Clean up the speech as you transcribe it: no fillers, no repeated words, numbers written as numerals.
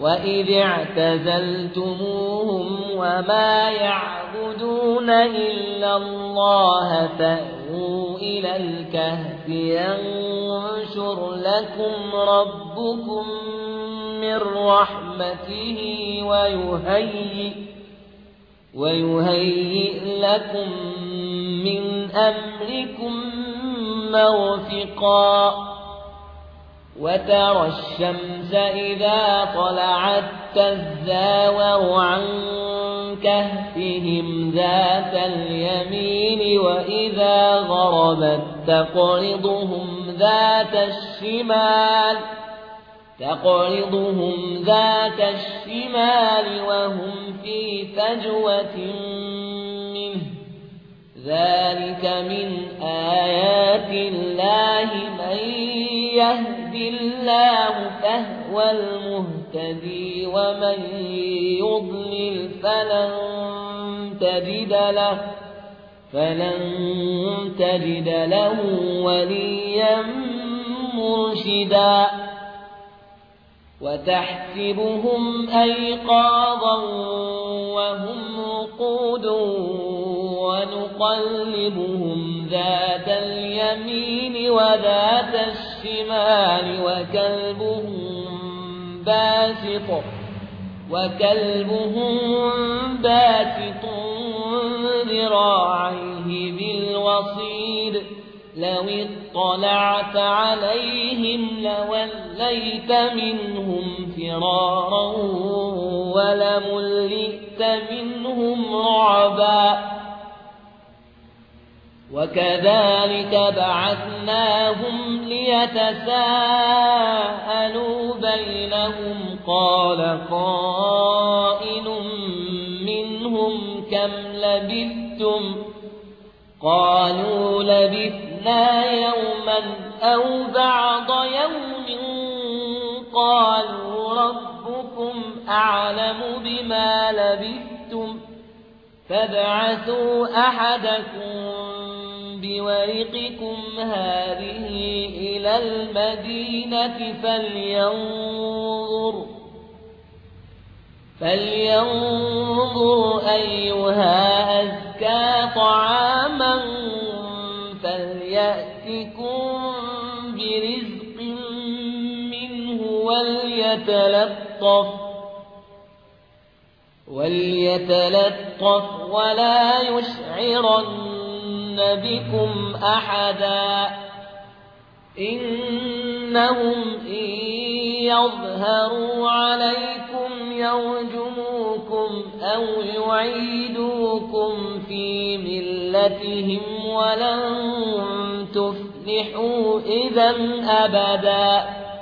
وإذ اعتزلتموهم وما يعبدون إلا الله فأووا إلى الكهف ينشر لكم ربكم من رحمته ويهيئ لكم من أمركم مرفقا وترى الشمس إذا طلعت تزاور عن كهفهم ذات اليمين وإذا غربت تقرضهم ذات الشمال وهم في فجوة منه ذلك من آيات الله من يهد الله فهو المهتدي ومن يضلل فلن تجد له وليا مرشدا وتحسبهم أيقاظا وهم رقود ونقلبهم ذات اليمين وذات الشمال وكلبهم باسط ذراعيه بالوصيد لو اطلعت عليهم لوليت منهم فرارا ولملئت منهم رعبا وكذلك بعثناهم ليتساءلوا بينهم قال قائل منهم كم لبثتم قالوا لبثنا يوما أو بعض يوم قالوا ربكم أعلم بما لبثتم فابعثوا أحدكم بورقكم هذه إلى المدينة فلينظر أيها أزكى طعاما فليأتكم برزق منه وليتلطف ولا يشعرن بكم أحدا إنهم إن يظهروا عليكم يرجموكم أو يعيدوكم في ملتهم ولن تفلحوا إذا أبدا